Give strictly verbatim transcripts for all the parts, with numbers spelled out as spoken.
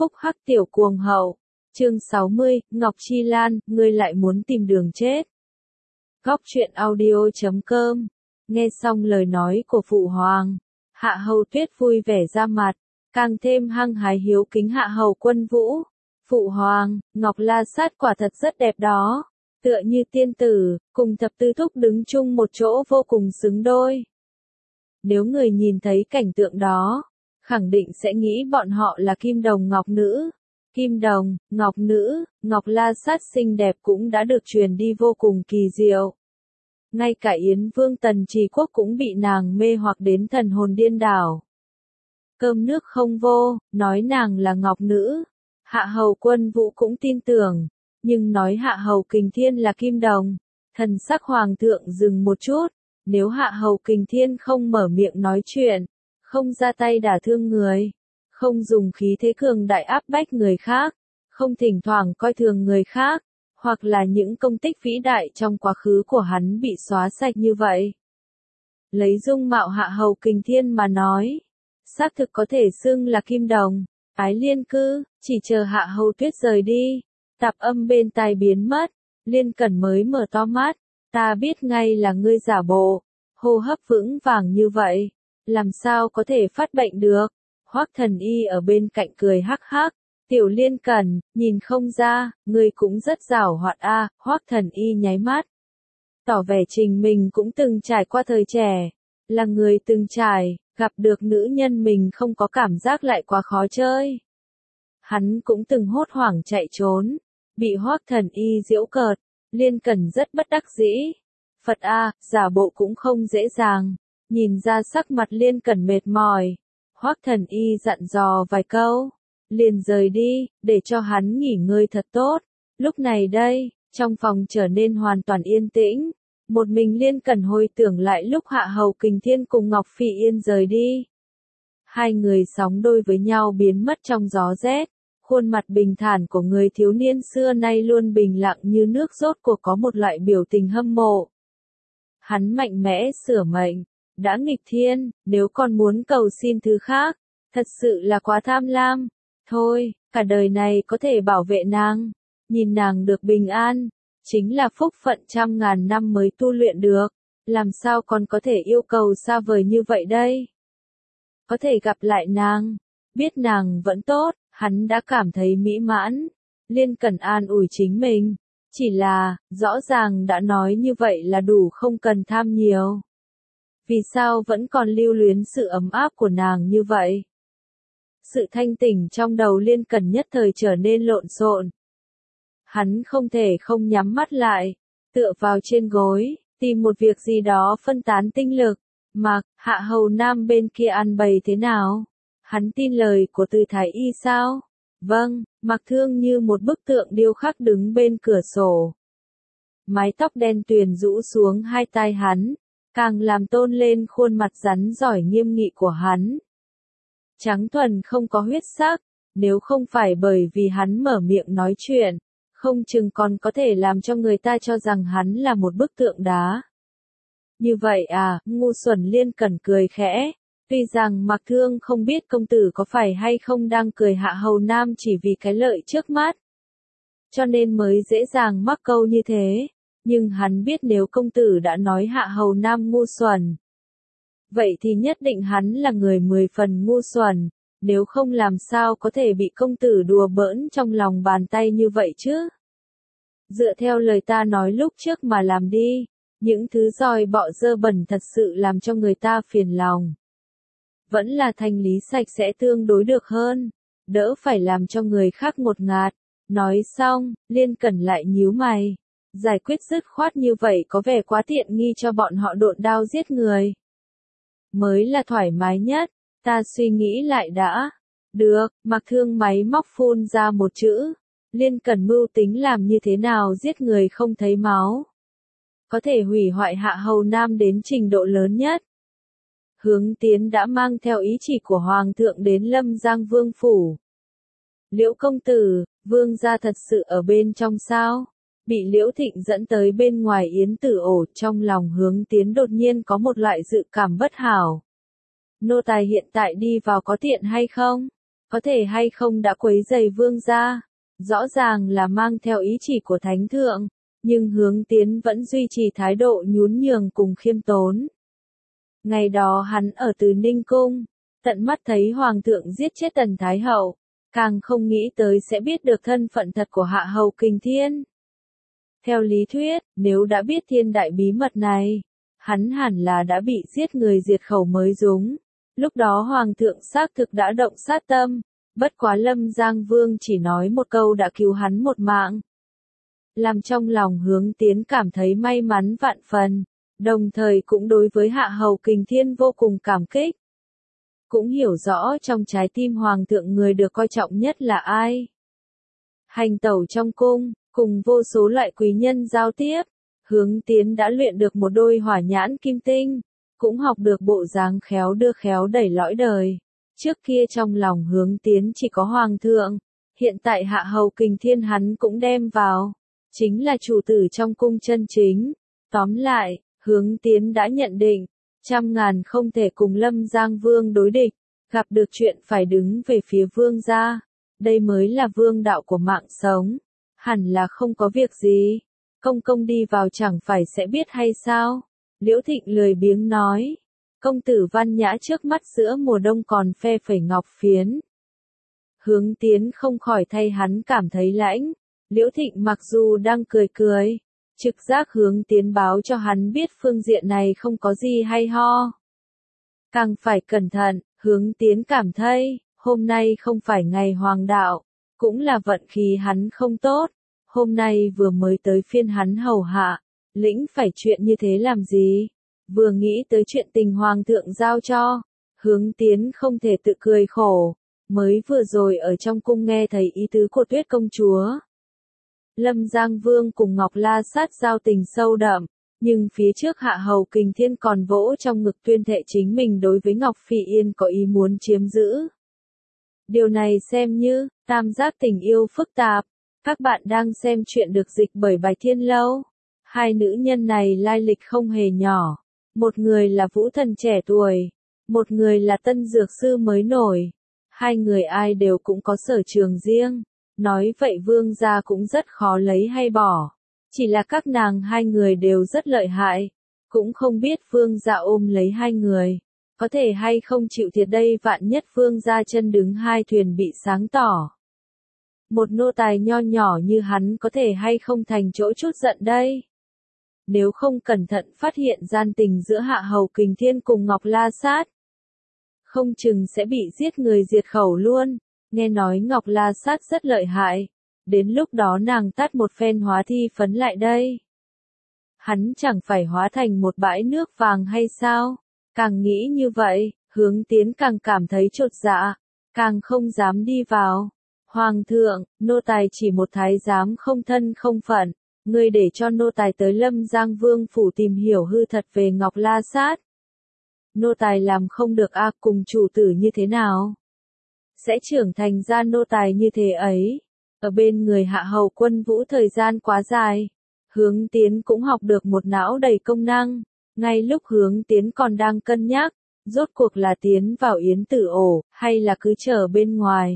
phúc hắc tiểu cuồng hậu. Chương sáu mươi, Ngọc Chi Lan, ngươi lại muốn tìm đường chết. Góc truyện audio chấm com. Nghe xong lời nói của Phụ Hoàng, Hạ Hầu Tuyết vui vẻ ra mặt, càng thêm hăng hái hiếu kính Hạ Hầu Quân Vũ. Phụ Hoàng, Ngọc La Sát quả thật rất đẹp đó, tựa như tiên tử, cùng thập tứ thúc đứng chung một chỗ vô cùng xứng đôi. Nếu người nhìn thấy cảnh tượng đó, khẳng định sẽ nghĩ bọn họ là kim đồng ngọc nữ. Kim đồng, ngọc nữ, Ngọc La Sát xinh đẹp cũng đã được truyền đi vô cùng kỳ diệu. Ngay cả Yến Vương Tần Trì Quốc cũng bị nàng mê hoặc đến thần hồn điên đảo. Cơm nước không vô, nói nàng là ngọc nữ. Hạ Hầu Quân Vũ cũng tin tưởng, nhưng nói Hạ Hầu Kình Thiên là kim đồng. Thần sắc Hoàng thượng dừng một chút, nếu Hạ Hầu Kình Thiên không mở miệng nói chuyện, không ra tay đả thương người, không dùng khí thế cường đại áp bách người khác, không thỉnh thoảng coi thường người khác, hoặc là những công tích vĩ đại trong quá khứ của hắn bị xóa sạch như vậy. Lấy dung mạo Hạ Hầu Kình Thiên mà nói, xác thực có thể xưng là kim đồng. Ái Liên cư, chỉ chờ Hạ Hầu Tuyết rời đi, tạp âm bên tai biến mất, Liên Cẩn mới mở to mắt, ta biết ngay là ngươi giả bộ, hô hấp vững vàng như vậy, làm sao có thể phát bệnh được. Hoắc Thần Y ở bên cạnh cười hắc hắc, tiểu Liên Cẩn, nhìn không ra, ngươi cũng rất giàu hoạt a. À. Hoắc Thần Y nháy mắt, tỏ vẻ trình mình cũng từng trải qua thời trẻ, là người từng trải, gặp được nữ nhân mình không có cảm giác lại quá khó chơi. Hắn cũng từng hốt hoảng chạy trốn, bị Hoắc Thần Y giễu cợt, Liên Cẩn rất bất đắc dĩ. Phật a, à, giả bộ cũng không dễ dàng, nhìn ra sắc mặt Liên Cẩn mệt mỏi. Hoắc Thần Y dặn dò vài câu, liền rời đi, để cho hắn nghỉ ngơi thật tốt. Lúc này đây, trong phòng trở nên hoàn toàn yên tĩnh, một mình Liên Cẩn hồi tưởng lại lúc Hạ Hầu Kình Thiên cùng Ngọc Phỉ Yên rời đi. Hai người sóng đôi với nhau biến mất trong gió rét, khuôn mặt bình thản của người thiếu niên xưa nay luôn bình lặng như nước rốt cuộc có một loại biểu tình hâm mộ. Hắn mạnh mẽ sửa mệnh, đã nghịch thiên, nếu còn muốn cầu xin thứ khác, thật sự là quá tham lam. Thôi, cả đời này có thể bảo vệ nàng, nhìn nàng được bình an, chính là phúc phận trăm ngàn năm mới tu luyện được, làm sao còn có thể yêu cầu xa vời như vậy đây. Có thể gặp lại nàng, biết nàng vẫn tốt, hắn đã cảm thấy mỹ mãn. Liên Cẩn an ủi chính mình, chỉ là, rõ ràng đã nói như vậy là đủ, không cần tham nhiều. Vì sao vẫn còn lưu luyến sự ấm áp của nàng như vậy? Sự thanh tỉnh trong đầu Liên Cẩn nhất thời trở nên lộn xộn. Hắn không thể không nhắm mắt lại, tựa vào trên gối, tìm một việc gì đó phân tán tinh lực. Mà, Hạ Hầu Nam bên kia ăn bày thế nào? Hắn tin lời của Từ Thái Y sao? Vâng, Mặc Thương như một bức tượng điêu khắc đứng bên cửa sổ. Mái tóc đen tuyền rũ xuống hai tai hắn, càng làm tôn lên khuôn mặt rắn giỏi nghiêm nghị của hắn. Trắng thuần không có huyết sắc, nếu không phải bởi vì hắn mở miệng nói chuyện, không chừng còn có thể làm cho người ta cho rằng hắn là một bức tượng đá. Như vậy à, ngu xuẩn Liên Cẩn cười khẽ, tuy rằng Mặc Thương không biết công tử có phải hay không đang cười Hạ Hầu Nam chỉ vì cái lợi trước mắt, cho nên mới dễ dàng mắc câu như thế, nhưng hắn biết nếu công tử đã nói Hạ Hầu Nam ngu xuẩn, vậy thì nhất định hắn là người mười phần ngu xuẩn, nếu không làm sao có thể bị công tử đùa bỡn trong lòng bàn tay như vậy chứ. Dựa theo lời ta nói lúc trước mà làm đi, những thứ dòi bọ dơ bẩn thật sự làm cho người ta phiền lòng. Vẫn là thanh lý sạch sẽ tương đối được hơn, đỡ phải làm cho người khác ngột ngạt. Nói xong, Liên Cẩn lại nhíu mày. Giải quyết dứt khoát như vậy có vẻ quá tiện nghi cho bọn họ độn đao giết người. Mới là thoải mái nhất, ta suy nghĩ lại đã. Được, Mặc Thương máy móc phun ra một chữ. Liên Cẩn mưu tính làm như thế nào giết người không thấy máu. Có thể hủy hoại Hạ Hầu Nam đến trình độ lớn nhất. Hướng Tiến đã mang theo ý chỉ của Hoàng thượng đến Lâm Giang Vương Phủ. Liễu công tử, Vương gia thật sự ở bên trong sao? Bị Liễu Thịnh dẫn tới bên ngoài yến tử ổ, trong lòng Hướng Tiến đột nhiên có một loại dự cảm bất hảo. Nô tài hiện tại đi vào có tiện hay không? có thể hay không đã quấy rầy vương gia, rõ ràng là mang theo ý chỉ của thánh thượng, nhưng Hướng Tiến vẫn duy trì thái độ nhún nhường cùng khiêm tốn. Ngày đó hắn ở Từ Ninh Cung, tận mắt thấy Hoàng thượng giết chết Tần Thái Hậu, càng không nghĩ tới sẽ biết được thân phận thật của Hạ Hầu Kình Thiên. Theo lý thuyết, nếu đã biết thiên đại bí mật này, hắn hẳn là đã bị giết người diệt khẩu mới đúng. Lúc đó Hoàng thượng xác thực đã động sát tâm, bất quá Lâm Giang Vương chỉ nói một câu đã cứu hắn một mạng. Làm trong lòng Hướng Tiến cảm thấy may mắn vạn phần, đồng thời cũng đối với Hạ Hầu Kình Thiên vô cùng cảm kích. Cũng hiểu rõ trong trái tim Hoàng thượng người được coi trọng nhất là ai. Hành tẩu trong cung, cùng vô số loại quý nhân giao tiếp, Hướng Tiến đã luyện được một đôi hỏa nhãn kim tinh, cũng học được bộ dáng khéo đưa khéo đẩy lõi đời. Trước kia trong lòng Hướng Tiến chỉ có Hoàng thượng, hiện tại Hạ Hầu Kình Thiên hắn cũng đem vào, chính là chủ tử trong cung chân chính. Tóm lại, Hướng Tiến đã nhận định, trăm ngàn không thể cùng Lâm Giang Vương đối địch, gặp được chuyện phải đứng về phía vương gia, đây mới là vương đạo của mạng sống, hẳn là không có việc gì, công công đi vào chẳng phải sẽ biết hay sao, Liễu Thịnh lười biếng nói, công tử văn nhã trước mắt giữa mùa đông còn phe phẩy ngọc phiến. Hướng Tiến không khỏi thay hắn cảm thấy lãnh, Liễu Thịnh mặc dù đang cười cười, trực giác Hướng Tiến báo cho hắn biết phương diện này không có gì hay ho. Càng phải cẩn thận, Hướng Tiến cảm thấy, hôm nay không phải ngày hoàng đạo, cũng là vận khí hắn không tốt, hôm nay vừa mới tới phiên hắn hầu hạ, lĩnh phải chuyện như thế làm gì, vừa nghĩ tới chuyện tình hoàng thượng giao cho, Hướng Tiến không thể tự cười khổ, mới vừa rồi ở trong cung nghe thấy ý tứ của Tuyết công chúa. Lâm Giang Vương cùng Ngọc La Sát giao tình sâu đậm, nhưng phía trước Hạ Hầu Kình Thiên còn vỗ trong ngực tuyên thệ chính mình đối với Ngọc Phỉ Yên có ý muốn chiếm giữ. Điều này xem như, tam giác tình yêu phức tạp, các bạn đang xem chuyện được dịch bởi Bài Thiên Lâu. Hai nữ nhân này lai lịch không hề nhỏ, một người là vũ thần trẻ tuổi, một người là tân dược sư mới nổi, hai người ai đều cũng có sở trường riêng. Nói vậy vương gia cũng rất khó lấy hay bỏ. Chỉ là các nàng hai người đều rất lợi hại. Cũng không biết vương gia ôm lấy hai người. Có thể hay không chịu thiệt đây vạn nhất vương gia chân đứng hai thuyền bị sáng tỏ. Một nô tài nho nhỏ như hắn có thể hay không thành chỗ chút giận đây. Nếu không cẩn thận phát hiện gian tình giữa Hạ Hầu Kình Thiên cùng Ngọc La Sát. Không chừng sẽ bị giết người diệt khẩu luôn. Nghe nói Ngọc La Sát rất lợi hại, đến lúc đó nàng tát một phen hóa thi phấn lại đây. Hắn chẳng phải hóa thành một bãi nước vàng hay sao? Càng nghĩ như vậy, Hướng Tiến càng cảm thấy chột dạ, càng không dám đi vào. Hoàng thượng, nô tài chỉ một thái giám không thân không phận, ngươi để cho nô tài tới Lâm Giang Vương phủ tìm hiểu hư thật về Ngọc La Sát. Nô tài làm không được a, cùng chủ tử như thế nào? Sẽ trưởng thành ra nô tài như thế ấy. Ở bên người Hạ Hầu Quân Vũ thời gian quá dài, Hướng Tiến cũng học được một não đầy công năng. Ngay lúc Hướng Tiến còn đang cân nhắc, rốt cuộc là tiến vào yến tử ổ, hay là cứ chờ bên ngoài.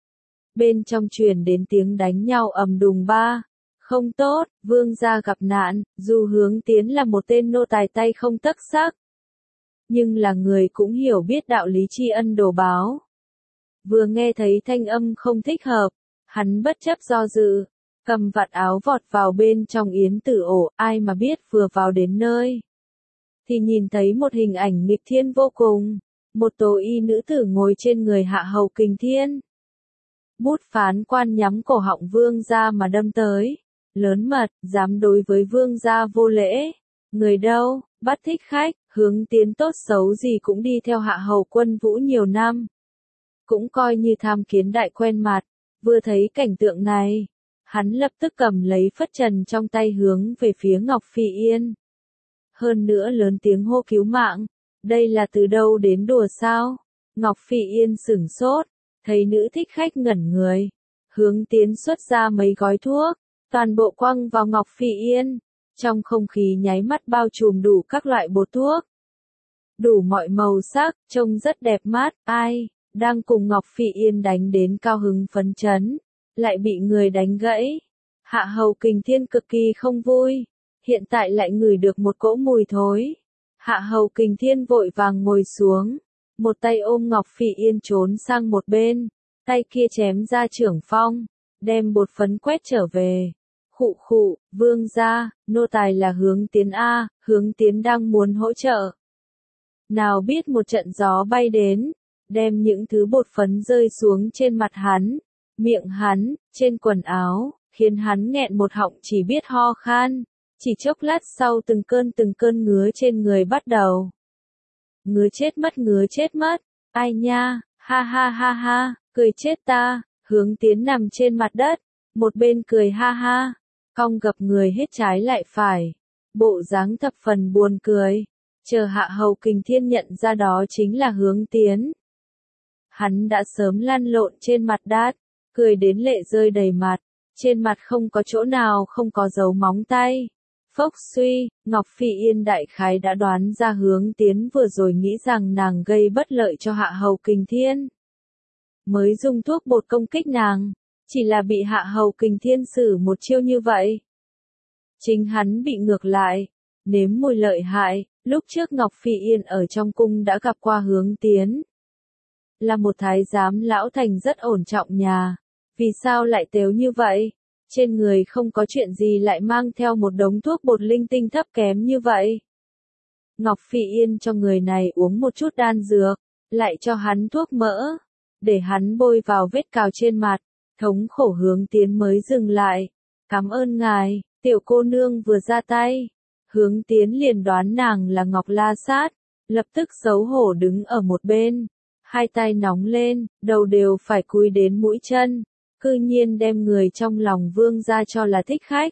Bên trong truyền đến tiếng đánh nhau ầm đùng ba. Không tốt, vương gia gặp nạn, dù Hướng Tiến là một tên nô tài tay không tấc sắc. Nhưng là người cũng hiểu biết đạo lý tri ân đồ báo. Vừa nghe thấy thanh âm không thích hợp, hắn bất chấp do dự, cầm vạt áo vọt vào bên trong yến tử ổ, ai mà biết vừa vào đến nơi. Thì nhìn thấy một hình ảnh nghịch thiên vô cùng, một tố y nữ tử ngồi trên người Hạ Hầu Kình Thiên. Bút phán quan nhắm cổ họng vương gia mà đâm tới, lớn mật, dám đối với vương gia vô lễ. Người đâu, bắt thích khách, Hướng Tiến tốt xấu gì cũng đi theo Hạ Hầu Quân Vũ nhiều năm. Cũng coi như tham kiến đại quen mặt, vừa thấy cảnh tượng này, hắn lập tức cầm lấy phất trần trong tay hướng về phía Ngọc Phỉ Yên. Hơn nữa lớn tiếng hô cứu mạng, đây là từ đâu đến đùa sao? Ngọc Phỉ Yên sửng sốt, thấy nữ thích khách ngẩn người, Hướng Tiến xuất ra mấy gói thuốc, toàn bộ quăng vào Ngọc Phỉ Yên, trong không khí nháy mắt bao trùm đủ các loại bột thuốc. Đủ mọi màu sắc, trông rất đẹp mắt, ai? đang cùng Ngọc Phỉ Yên đánh đến cao hứng phấn chấn, lại bị người đánh gãy. Hạ Hầu Kình Thiên cực kỳ không vui, hiện tại lại ngửi được một cỗ mùi thối. Hạ Hầu Kình Thiên vội vàng ngồi xuống, một tay ôm Ngọc Phỉ Yên trốn sang một bên, tay kia chém ra trưởng phong, đem bột phấn quét trở về. Khụ khụ, vương gia, nô tài là Hướng Tiến a, Hướng Tiến đang muốn hỗ trợ. Nào biết một trận gió bay đến, đem những thứ bột phấn rơi xuống trên mặt hắn, miệng hắn, trên quần áo, khiến hắn nghẹn một họng chỉ biết ho khan. Chỉ chốc lát sau từng cơn từng cơn ngứa trên người bắt đầu. Ngứa chết mất, ngứa chết mất, ai nha, ha ha ha ha, cười chết ta. Hướng Tiến nằm trên mặt đất, một bên cười ha ha, cong gập người hết trái lại phải, bộ dáng thập phần buồn cười. Chờ Hạ Hầu Kình Thiên nhận ra đó chính là Hướng Tiến. Hắn đã sớm lăn lộn trên mặt đát, cười đến lệ rơi đầy mặt, trên mặt không có chỗ nào không có dấu móng tay. Phốc suy, Ngọc Phỉ Yên đại khái đã đoán ra Hướng Tiến vừa rồi nghĩ rằng nàng gây bất lợi cho Hạ Hầu Kình Thiên, mới dùng thuốc bột công kích nàng, chỉ là bị Hạ Hầu Kình Thiên xử một chiêu như vậy. Chính hắn bị ngược lại, nếm mùi lợi hại. Lúc trước Ngọc Phỉ Yên ở trong cung đã gặp qua Hướng Tiến, là một thái giám lão thành rất ổn trọng nhà, vì sao lại tếu như vậy? Trên người không có chuyện gì lại mang theo một đống thuốc bột linh tinh thấp kém như vậy. Ngọc Phỉ Yên cho người này uống một chút đan dược, lại cho hắn thuốc mỡ, để hắn bôi vào vết cào trên mặt, thống khổ Hướng Tiến mới dừng lại. Cảm ơn ngài, tiểu cô nương vừa ra tay. Hướng Tiến liền đoán nàng là Ngọc La Sát, lập tức xấu hổ đứng ở một bên, hai tay nóng lên, đầu đều phải cúi đến mũi chân, cư nhiên đem người trong lòng vương gia cho là thích khách.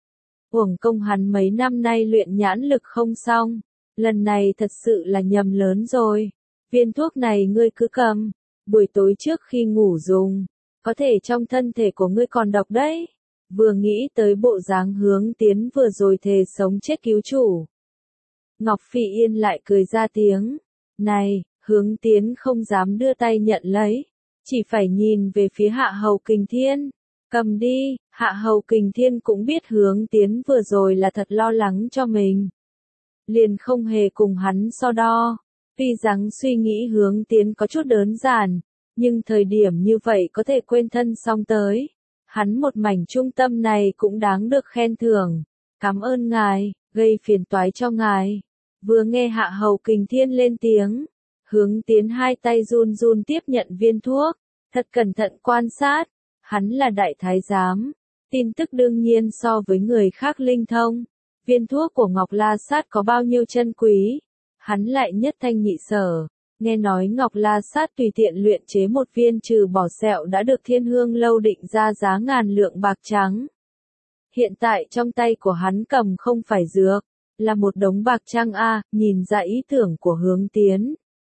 Uổng công hắn mấy năm nay luyện nhãn lực không xong, lần này thật sự là nhầm lớn rồi. Viên thuốc này ngươi cứ cầm, buổi tối trước khi ngủ dùng, có thể trong thân thể của ngươi còn độc đấy. Vừa nghĩ tới bộ dáng Hướng Tiến vừa rồi thề sống chết cứu chủ, Ngọc Phỉ Yên lại cười ra tiếng. Này, Hướng Tiến không dám đưa tay nhận lấy, chỉ phải nhìn về phía Hạ Hầu Kình Thiên. Cầm đi. Hạ Hầu Kình Thiên cũng biết Hướng Tiến vừa rồi là thật lo lắng cho mình, liền không hề cùng hắn so đo. Tuy rằng suy nghĩ Hướng Tiến có chút đơn giản, nhưng thời điểm như vậy có thể quên thân xong tới. Hắn một mảnh trung tâm này cũng đáng được khen thưởng. Cảm ơn ngài, gây phiền toái cho ngài. Vừa nghe Hạ Hầu Kình Thiên lên tiếng, Hướng Tiến hai tay run run tiếp nhận viên thuốc, thật cẩn thận quan sát. Hắn là đại thái giám, tin tức đương nhiên so với người khác linh thông. Viên thuốc của Ngọc La Sát có bao nhiêu chân quý, hắn lại nhất thanh nhị sở. Nghe nói Ngọc La Sát tùy tiện luyện chế một viên trừ bỏ sẹo đã được Thiên Hương Lâu định ra giá ngàn lượng bạc trắng. Hiện tại trong tay của hắn cầm không phải dược, là một đống bạc trăng a, nhìn ra ý tưởng của Hướng Tiến.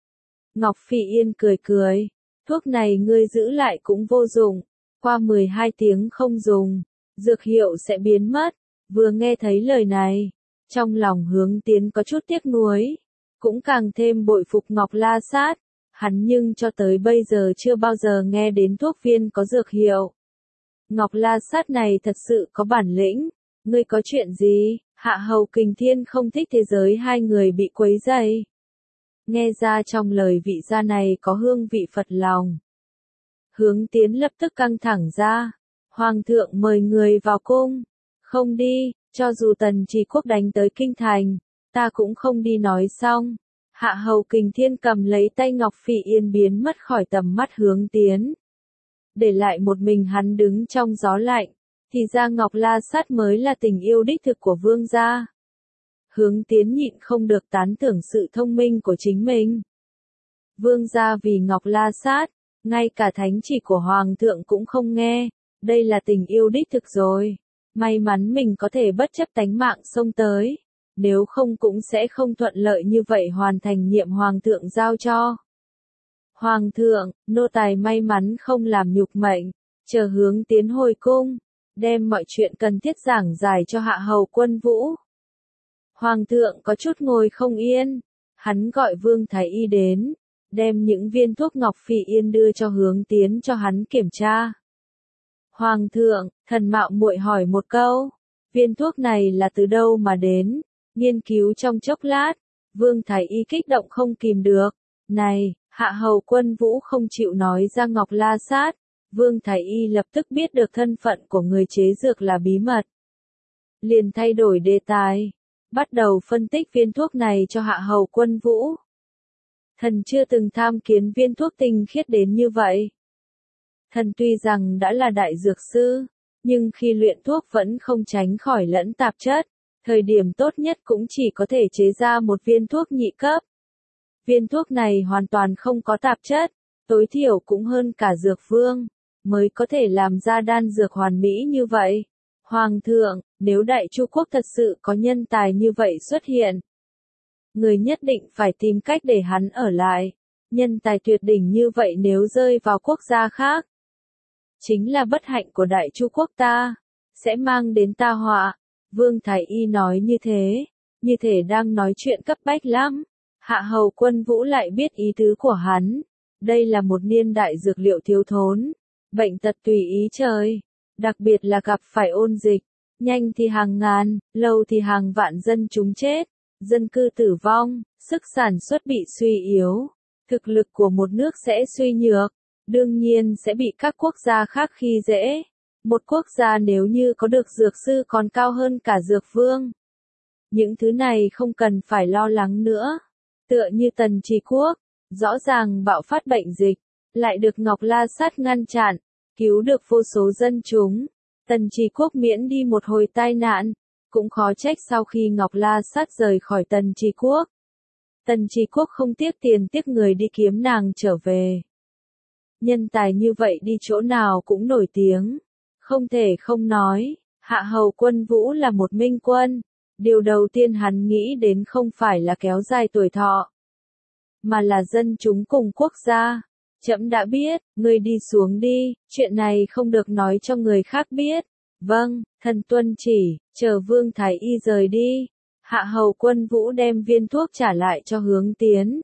Ngọc Phỉ Yên cười cười, thuốc này ngươi giữ lại cũng vô dụng, qua mười hai tiếng không dùng, dược hiệu sẽ biến mất. Vừa nghe thấy lời này, trong lòng Hướng Tiến có chút tiếc nuối, cũng càng thêm bội phục Ngọc La Sát, hắn nhưng cho tới bây giờ chưa bao giờ nghe đến thuốc viên có dược hiệu. Ngọc La Sát này thật sự có bản lĩnh. Ngươi có chuyện gì? Hạ Hầu Kình Thiên không thích thế giới hai người bị quấy rầy. Nghe ra trong lời vị gia này có hương vị Phật lòng. Hướng Tiến lập tức căng thẳng ra. Hoàng thượng mời người vào cung. Không đi, cho dù Tần Trì Quốc đánh tới kinh thành, ta cũng không đi nói xong. Hạ Hầu Kình Thiên cầm lấy tay Ngọc Phỉ Yên biến mất khỏi tầm mắt Hướng Tiến. Để lại một mình hắn đứng trong gió lạnh, thì ra Ngọc La Sát mới là tình yêu đích thực của vương gia. Hướng Tiến nhịn không được tán thưởng sự thông minh của chính mình. Vương gia vì Ngọc La Sát, ngay cả thánh chỉ của Hoàng thượng cũng không nghe, đây là tình yêu đích thực rồi. May mắn mình có thể bất chấp tánh mạng xông tới, nếu không cũng sẽ không thuận lợi như vậy hoàn thành nhiệm Hoàng thượng giao cho. Hoàng thượng, nô tài may mắn không làm nhục mệnh, chờ Hướng Tiến hồi cung, đem mọi chuyện cần thiết giảng giải cho Hạ Hầu Quân Vũ. Hoàng thượng có chút ngồi không yên, hắn gọi Vương Thái Y đến, đem những viên thuốc Ngọc Phỉ Yên đưa cho Hướng Tiến cho hắn kiểm tra. Hoàng thượng, thần mạo muội hỏi một câu, viên thuốc này là từ đâu mà đến? Nghiên cứu trong chốc lát, Vương Thái Y kích động không kìm được. Này, Hạ Hầu Quân Vũ không chịu nói ra Ngọc La Sát. Vương Thái Y lập tức biết được thân phận của người chế dược là bí mật. Liền thay đổi đề tài, bắt đầu phân tích viên thuốc này cho Hạ Hầu Quân Vũ. Thần chưa từng tham kiến viên thuốc tinh khiết đến như vậy. Thần tuy rằng đã là đại dược sư, nhưng khi luyện thuốc vẫn không tránh khỏi lẫn tạp chất. Thời điểm tốt nhất cũng chỉ có thể chế ra một viên thuốc nhị cấp. Viên thuốc này hoàn toàn không có tạp chất, tối thiểu cũng hơn cả dược vương, mới có thể làm ra đan dược hoàn mỹ như vậy. Hoàng thượng, nếu Đại Chu Quốc thật sự có nhân tài như vậy xuất hiện, người nhất định phải tìm cách để hắn ở lại. Nhân tài tuyệt đỉnh như vậy nếu rơi vào quốc gia khác, chính là bất hạnh của Đại Chu Quốc ta, sẽ mang đến tai họa. Vương Thái Y nói như thế, như thể đang nói chuyện cấp bách lắm. Hạ Hầu Quân Vũ lại biết ý tứ của hắn. Đây là một niên đại dược liệu thiếu thốn, bệnh tật tùy ý trời, đặc biệt là gặp phải ôn dịch, nhanh thì hàng ngàn, lâu thì hàng vạn dân chúng chết, dân cư tử vong, sức sản xuất bị suy yếu, thực lực của một nước sẽ suy nhược, đương nhiên sẽ bị các quốc gia khác khi dễ. Một quốc gia nếu như có được dược sư còn cao hơn cả dược vương, những thứ này không cần phải lo lắng nữa. Tựa như Tần Trì Quốc, rõ ràng bạo phát bệnh dịch, lại được Ngọc La Sát ngăn chặn, cứu được vô số dân chúng. Tần Trì Quốc miễn đi một hồi tai nạn, cũng khó trách sau khi Ngọc La Sát rời khỏi Tần Trì Quốc, Tần Trì Quốc không tiếc tiền tiếc người đi kiếm nàng trở về. Nhân tài như vậy đi chỗ nào cũng nổi tiếng, không thể không nói, Hạ Hầu Quân Vũ là một minh quân. Điều đầu tiên hắn nghĩ đến không phải là kéo dài tuổi thọ, mà là dân chúng cùng quốc gia. Trẫm đã biết, ngươi đi xuống đi, chuyện này không được nói cho người khác biết. Vâng, thần tuân chỉ, chờ Vương Thái Y rời đi. Hạ Hầu Quân Vũ đem viên thuốc trả lại cho Hướng Tiến.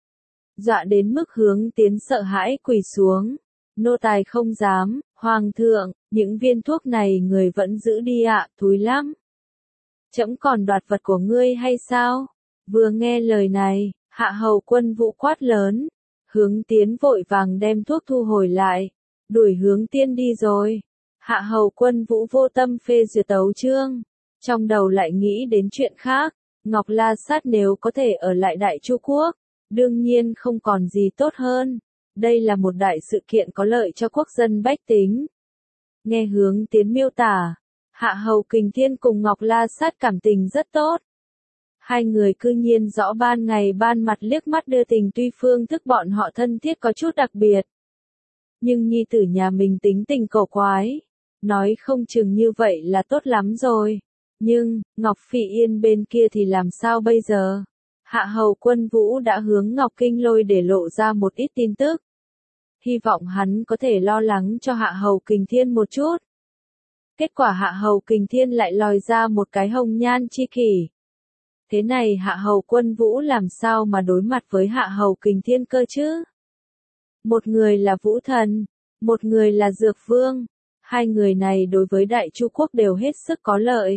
Dọa đến mức Hướng Tiến sợ hãi quỳ xuống. Nô tài không dám, Hoàng thượng, những viên thuốc này người vẫn giữ đi ạ, thúi lắm. Trẫm còn đoạt vật của ngươi hay sao? Vừa nghe lời này, Hạ Hầu Quân Vũ quát lớn. Hướng Tiến vội vàng đem thuốc thu hồi lại, đuổi Hướng Tiên đi rồi. Hạ Hầu Quân Vũ vô tâm phê duyệt tấu chương, trong đầu lại nghĩ đến chuyện khác. Ngọc La Sát nếu có thể ở lại Đại Chu Quốc, đương nhiên không còn gì tốt hơn. Đây là một đại sự kiện có lợi cho quốc dân bách tính. Nghe Hướng Tiến miêu tả, Hạ Hầu Kình Thiên cùng Ngọc La Sát cảm tình rất tốt. Hai người cư nhiên rõ ban ngày ban mặt liếc mắt đưa tình, tuy phương thức bọn họ thân thiết có chút đặc biệt. Nhưng nhi tử nhà mình tính tình cổ quái, nói không chừng như vậy là tốt lắm rồi. Nhưng, Ngọc Phỉ Yên bên kia thì làm sao bây giờ? Hạ Hầu Quân Vũ đã hướng Ngọc Kinh Lôi để lộ ra một ít tin tức. Hy vọng hắn có thể lo lắng cho Hạ Hầu Kình Thiên một chút. Kết quả Hạ Hầu Kình Thiên lại lòi ra một cái hồng nhan chi kỷ. Thế này Hạ Hầu Quân Vũ làm sao mà đối mặt với Hạ Hầu Kình Thiên cơ chứ? Một người là Vũ Thần, một người là Dược Vương. Hai người này đối với Đại Chu Quốc đều hết sức có lợi.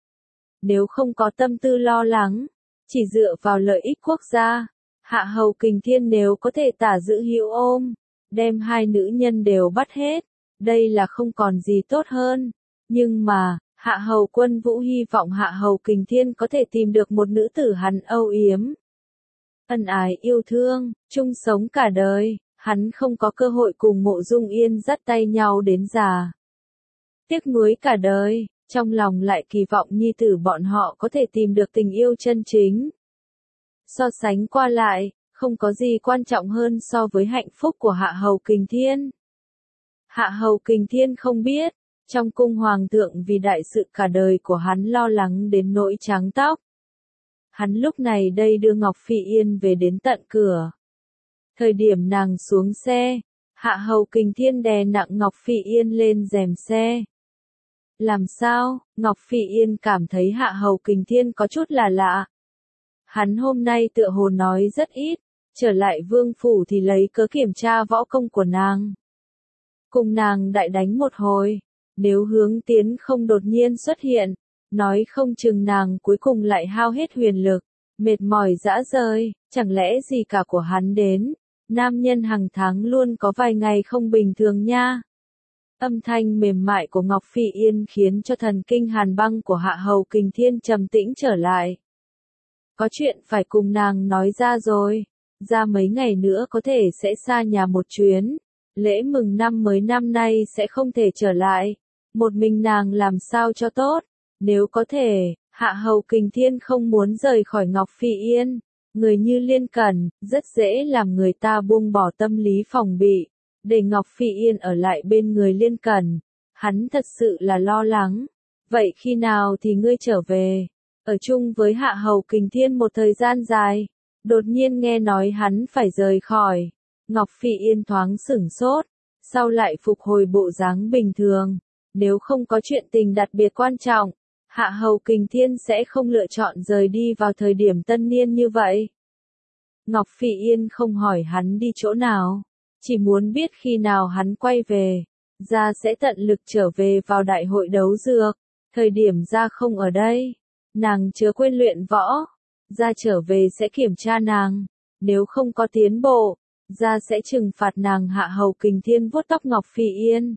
Nếu không có tâm tư lo lắng, chỉ dựa vào lợi ích quốc gia, Hạ Hầu Kình Thiên nếu có thể tả giữ hữu ôm, đem hai nữ nhân đều bắt hết, đây là không còn gì tốt hơn. Nhưng mà, Hạ Hầu Quân Vũ hy vọng Hạ Hầu Kình Thiên có thể tìm được một nữ tử hắn âu yếm. Ân ái yêu thương, chung sống cả đời, hắn không có cơ hội cùng Mộ Dung Yên dắt tay nhau đến già. Tiếc nuối cả đời, trong lòng lại kỳ vọng nhi tử bọn họ có thể tìm được tình yêu chân chính. So sánh qua lại, không có gì quan trọng hơn so với hạnh phúc của Hạ Hầu Kình Thiên. Hạ Hầu Kình Thiên không biết, trong cung hoàng thượng vì đại sự cả đời của hắn lo lắng đến nỗi trắng tóc. Hắn lúc này đây đưa Ngọc Phỉ Yên về đến tận cửa. Thời điểm nàng xuống xe, Hạ Hầu Kình Thiên đè nặng Ngọc Phỉ Yên lên rèm xe. Làm sao? Ngọc Phỉ Yên cảm thấy Hạ Hầu Kình Thiên có chút là lạ. Hắn hôm nay tựa hồ nói rất ít, trở lại vương phủ thì lấy cớ kiểm tra võ công của nàng. Cùng nàng đại đánh một hồi, nếu Hướng Tiến không đột nhiên xuất hiện, nói không chừng nàng cuối cùng lại hao hết huyền lực, mệt mỏi dã rời, chẳng lẽ gì cả của hắn đến, nam nhân hàng tháng luôn có vài ngày không bình thường nha. Âm thanh mềm mại của Ngọc Phi Yên khiến cho thần kinh hàn băng của Hạ Hầu Kình Thiên trầm tĩnh trở lại. Có chuyện phải cùng nàng nói ra rồi, ra mấy ngày nữa có thể sẽ xa nhà một chuyến, lễ mừng năm mới năm nay sẽ không thể trở lại, một mình nàng làm sao cho tốt, nếu có thể, Hạ Hầu Kình Thiên không muốn rời khỏi Ngọc Phi Yên, người như Liên Cẩn, rất dễ làm người ta buông bỏ tâm lý phòng bị. Để Ngọc Phi Yên ở lại bên người Liên Cẩn, hắn thật sự là lo lắng. Vậy khi nào thì ngươi trở về? Ở chung với Hạ Hầu Kình Thiên một thời gian dài, đột nhiên nghe nói hắn phải rời khỏi. Ngọc Phi Yên thoáng sửng sốt, sau lại phục hồi bộ dáng bình thường. Nếu không có chuyện tình đặc biệt quan trọng, Hạ Hầu Kình Thiên sẽ không lựa chọn rời đi vào thời điểm tân niên như vậy. Ngọc Phi Yên không hỏi hắn đi chỗ nào. Chỉ muốn biết khi nào hắn quay về, ra sẽ tận lực trở về vào đại hội đấu dược, thời điểm ra không ở đây, nàng chớ quên luyện võ, ra trở về sẽ kiểm tra nàng, nếu không có tiến bộ, ra sẽ trừng phạt nàng. Hạ Hầu Kình Thiên vuốt tóc Ngọc Phi Yên.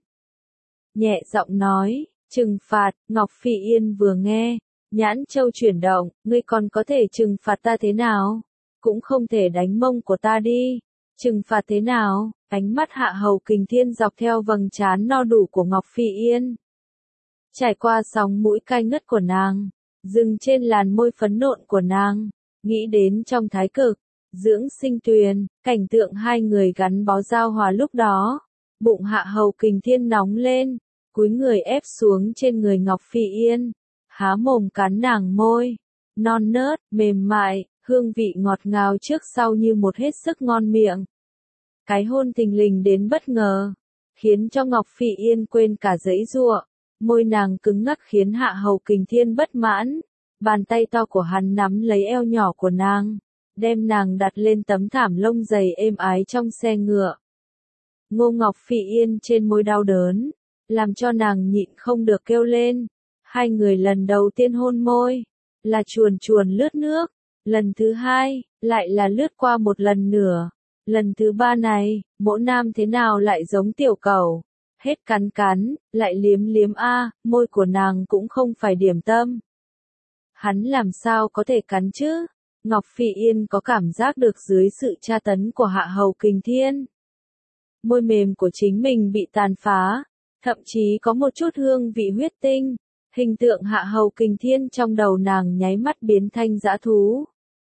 Nhẹ giọng nói, trừng phạt, Ngọc Phi Yên vừa nghe, nhãn châu chuyển động, ngươi còn có thể trừng phạt ta thế nào, cũng không thể đánh mông của ta đi. Trừng phạt thế nào? Ánh mắt Hạ Hầu Kình Thiên dọc theo vầng trán no đủ của Ngọc Phi Yên. Trải qua sóng mũi cay ngất của nàng, dừng trên làn môi phấn nộn của nàng, nghĩ đến trong thái cực, dưỡng sinh tuyền, cảnh tượng hai người gắn bó giao hòa lúc đó. Bụng Hạ Hầu Kình Thiên nóng lên, cúi người ép xuống trên người Ngọc Phi Yên, há mồm cắn nàng môi, non nớt, mềm mại. Hương vị ngọt ngào trước sau như một hết sức ngon miệng. Cái hôn thình lình đến bất ngờ, khiến cho Ngọc Phi Yên quên cả giãy giụa, môi nàng cứng ngắc khiến Hạ Hầu Kình Thiên bất mãn, bàn tay to của hắn nắm lấy eo nhỏ của nàng, đem nàng đặt lên tấm thảm lông dày êm ái trong xe ngựa. Ngô Ngọc Phi Yên trên môi đau đớn, làm cho nàng nhịn không được kêu lên, hai người lần đầu tiên hôn môi, là chuồn chuồn lướt nước. Lần thứ hai, lại là lướt qua một lần nữa. Lần thứ ba này, mỗ nam thế nào lại giống tiểu cẩu. Hết cắn cắn, lại liếm liếm a, môi của nàng cũng không phải điểm tâm. Hắn làm sao có thể cắn chứ? Ngọc Phi Yên có cảm giác được dưới sự tra tấn của Hạ Hầu Kình Thiên. Môi mềm của chính mình bị tàn phá, thậm chí có một chút hương vị huyết tinh. Hình tượng Hạ Hầu Kình Thiên trong đầu nàng nháy mắt biến thành dã thú.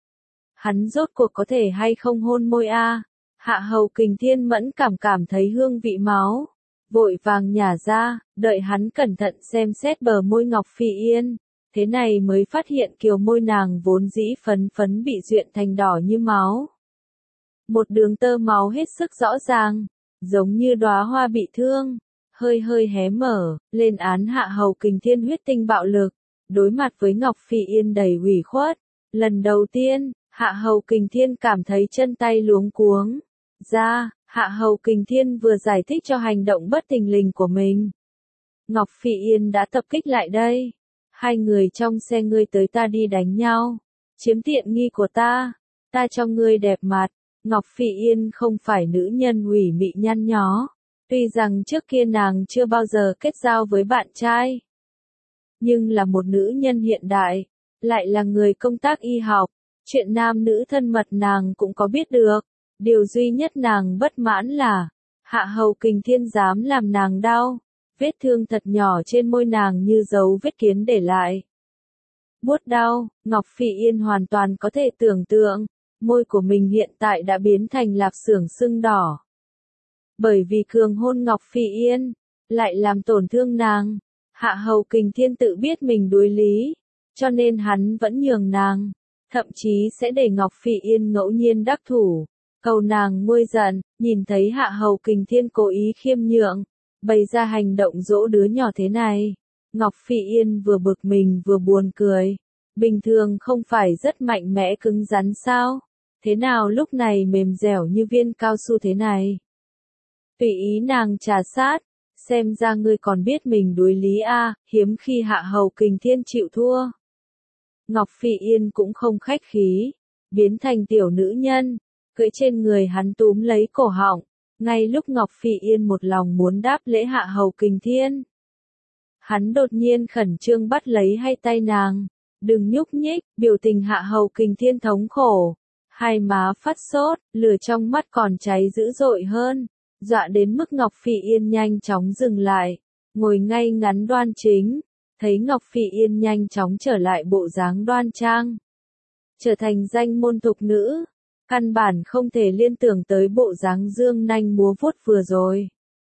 Hắn rốt cuộc có thể hay không hôn môi a? Hạ Hầu Kình Thiên mẫn cảm cảm thấy hương vị máu, vội vàng nhả ra, đợi hắn cẩn thận xem xét bờ môi Ngọc Phi Yên, thế này mới phát hiện kiều môi nàng vốn dĩ phấn phấn bị duyện thành đỏ như máu. Một đường tơ máu hết sức rõ ràng, giống như đóa hoa bị thương, hơi hơi hé mở, lên án Hạ Hầu Kình Thiên huyết tinh bạo lực, đối mặt với Ngọc Phi Yên đầy ủy khuất. Lần đầu tiên, Hạ Hầu Kình Thiên cảm thấy chân tay luống cuống. Ra, Hạ Hầu Kình Thiên vừa giải thích cho hành động bất thình lình của mình. Ngọc Phi Yên đã tập kích lại đây. Hai người trong xe ngươi tới ta đi đánh nhau. Chiếm tiện nghi của ta. Ta cho ngươi đẹp mặt. Ngọc Phi Yên không phải nữ nhân ủy mị nhăn nhó. Tuy rằng trước kia nàng chưa bao giờ kết giao với bạn trai. Nhưng là một nữ nhân hiện đại. Lại là người công tác y học. Chuyện nam nữ thân mật nàng cũng có biết được. Điều duy nhất nàng bất mãn là, Hạ Hầu Kình Thiên dám làm nàng đau. Vết thương thật nhỏ trên môi nàng như dấu vết kiến để lại. Buốt đau, Ngọc Phi Yên hoàn toàn có thể tưởng tượng, môi của mình hiện tại đã biến thành lạp xưởng sưng đỏ. Bởi vì cường hôn Ngọc Phi Yên, lại làm tổn thương nàng. Hạ Hầu Kình Thiên tự biết mình đối lý, cho nên hắn vẫn nhường nàng. Thậm chí sẽ để Ngọc Phi Yên ngẫu nhiên đắc thủ, cầu nàng nguôi giận. Nhìn thấy Hạ Hầu Kình Thiên cố ý khiêm nhượng, bày ra hành động dỗ đứa nhỏ thế này, Ngọc Phi Yên vừa bực mình vừa buồn cười. Bình thường không phải rất mạnh mẽ cứng rắn sao? Thế nào lúc này mềm dẻo như viên cao su thế này? Tùy ý nàng trà sát, xem ra ngươi còn biết mình đối lý a, hiếm khi Hạ Hầu Kình Thiên chịu thua. Ngọc Phi Yên cũng không khách khí, biến thành tiểu nữ nhân, cưỡi trên người hắn túm lấy cổ họng, ngay lúc Ngọc Phi Yên một lòng muốn đáp lễ Hạ Hầu Kình Thiên. Hắn đột nhiên khẩn trương bắt lấy hai tay nàng, đừng nhúc nhích, biểu tình Hạ Hầu Kình Thiên thống khổ, hai má phát sốt, lửa trong mắt còn cháy dữ dội hơn, dọa đến mức Ngọc Phi Yên nhanh chóng dừng lại, ngồi ngay ngắn đoan chính, thấy Ngọc Phi Yên nhanh chóng trở lại bộ dáng đoan trang, trở thành danh môn thục nữ, căn bản không thể liên tưởng tới bộ dáng dương nanh múa vuốt vừa rồi.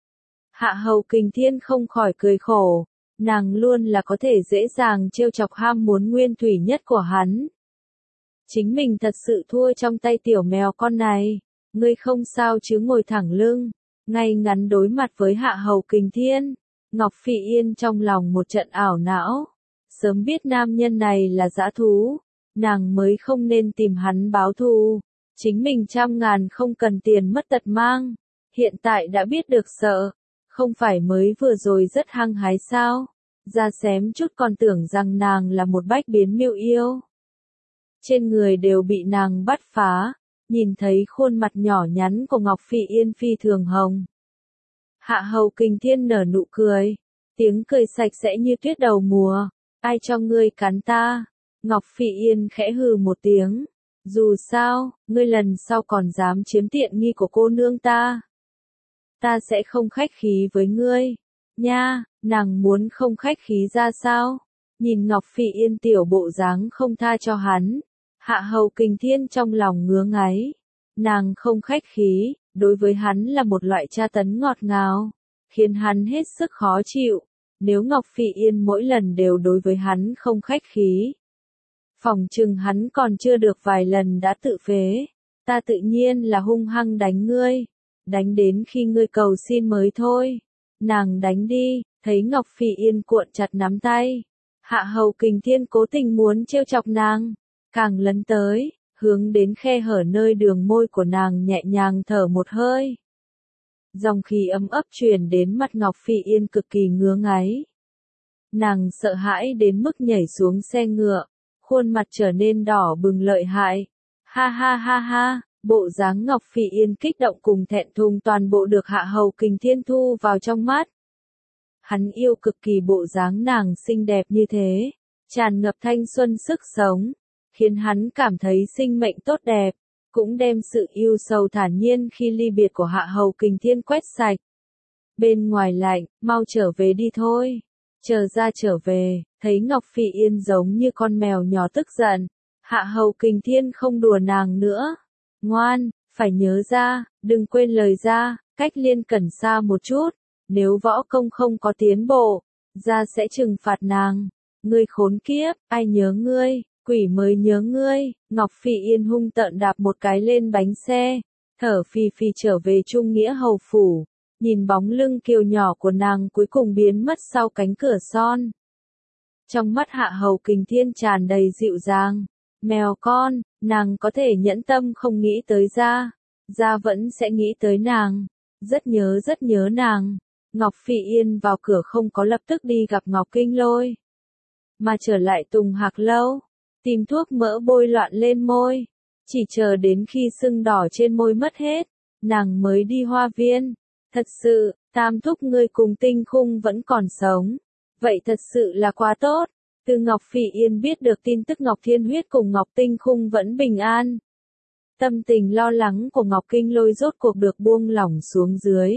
Hạ Hầu Kình Thiên không khỏi cười khổ, nàng luôn là có thể dễ dàng trêu chọc ham muốn nguyên thủy nhất của hắn. Chính mình thật sự thua trong tay tiểu mèo con này, ngươi không sao chứ? Ngồi thẳng lưng, ngay ngắn đối mặt với Hạ Hầu Kình Thiên, Ngọc Phi Yên trong lòng một trận ảo não, sớm biết nam nhân này là dã thú, nàng mới không nên tìm hắn báo thù, chính mình trăm ngàn không cần tiền mất tật mang, hiện tại đã biết được sợ, không phải mới vừa rồi rất hăng hái sao, ra xém chút còn tưởng rằng nàng là một bách biến miêu yêu. Trên người đều bị nàng bắt phá, nhìn thấy khuôn mặt nhỏ nhắn của Ngọc Phi Yên phi thường hồng. Hạ Hầu Kình Thiên nở nụ cười, tiếng cười sạch sẽ như tuyết đầu mùa, ai cho ngươi cắn ta? Ngọc Phi Yên khẽ hừ một tiếng, dù sao, ngươi lần sau còn dám chiếm tiện nghi của cô nương ta. Ta sẽ không khách khí với ngươi, nha, nàng muốn không khách khí ra sao? Nhìn Ngọc Phi Yên tiểu bộ dáng không tha cho hắn, Hạ Hầu Kình Thiên trong lòng ngứa ngáy, nàng không khách khí, đối với hắn là một loại tra tấn ngọt ngào, khiến hắn hết sức khó chịu, nếu Ngọc Phi Yên mỗi lần đều đối với hắn không khách khí. Phòng chừng hắn còn chưa được vài lần đã tự phế, ta tự nhiên là hung hăng đánh ngươi, đánh đến khi ngươi cầu xin mới thôi. Nàng đánh đi, thấy Ngọc Phi Yên cuộn chặt nắm tay. Hạ Hầu Kình Thiên cố tình muốn trêu chọc nàng, càng lấn tới, hướng đến khe hở nơi đường môi của nàng nhẹ nhàng thở một hơi. Dòng khí ấm ấp truyền đến mặt Ngọc Phi Yên cực kỳ ngứa ngáy. Nàng sợ hãi đến mức nhảy xuống xe ngựa, khuôn mặt trở nên đỏ bừng lợi hại. Ha ha ha ha, bộ dáng Ngọc Phi Yên kích động cùng thẹn thùng toàn bộ được Hạ Hầu Kình Thiên thu vào trong mắt. Hắn yêu cực kỳ bộ dáng nàng xinh đẹp như thế, tràn ngập thanh xuân sức sống, khiến hắn cảm thấy sinh mệnh tốt đẹp, cũng đem sự yêu sầu thản nhiên khi ly biệt của Hạ Hầu Kình Thiên quét sạch. Bên ngoài lạnh, mau trở về đi thôi. Chờ ra trở về, thấy Ngọc Phi Yên giống như con mèo nhỏ tức giận, Hạ Hầu Kình Thiên không đùa nàng nữa. Ngoan, phải nhớ ra, đừng quên lời ra, cách Liên Cẩn xa một chút, nếu võ công không có tiến bộ, ra sẽ trừng phạt nàng. Ngươi khốn kiếp, ai nhớ ngươi, quỷ mới nhớ ngươi. Ngọc Phi Yên hung tợn đạp một cái lên bánh xe, thở phì phì trở về Trung Nghĩa Hầu phủ, nhìn bóng lưng kiều nhỏ của nàng cuối cùng biến mất sau cánh cửa son. Trong mắt Hạ Hầu Kình Thiên tràn đầy dịu dàng, mèo con, nàng có thể nhẫn tâm không nghĩ tới ra, ra vẫn sẽ nghĩ tới nàng, rất nhớ rất nhớ nàng. Ngọc Phi Yên vào cửa không có lập tức đi gặp Ngọc Kinh Lôi, mà trở lại Tùng Hạc Lâu, tìm thuốc mỡ bôi loạn lên môi, chỉ chờ đến khi sưng đỏ trên môi mất hết, nàng mới đi hoa viên. Thật sự, Tam thúc ngươi cùng Tinh Khung vẫn còn sống, vậy thật sự là quá tốt. Từ Ngọc Phi Yên biết được tin tức Ngọc Thiên Huyết cùng Ngọc Tinh Khung vẫn bình an, tâm tình lo lắng của Ngọc Kinh Lôi rốt cuộc được buông lỏng xuống dưới.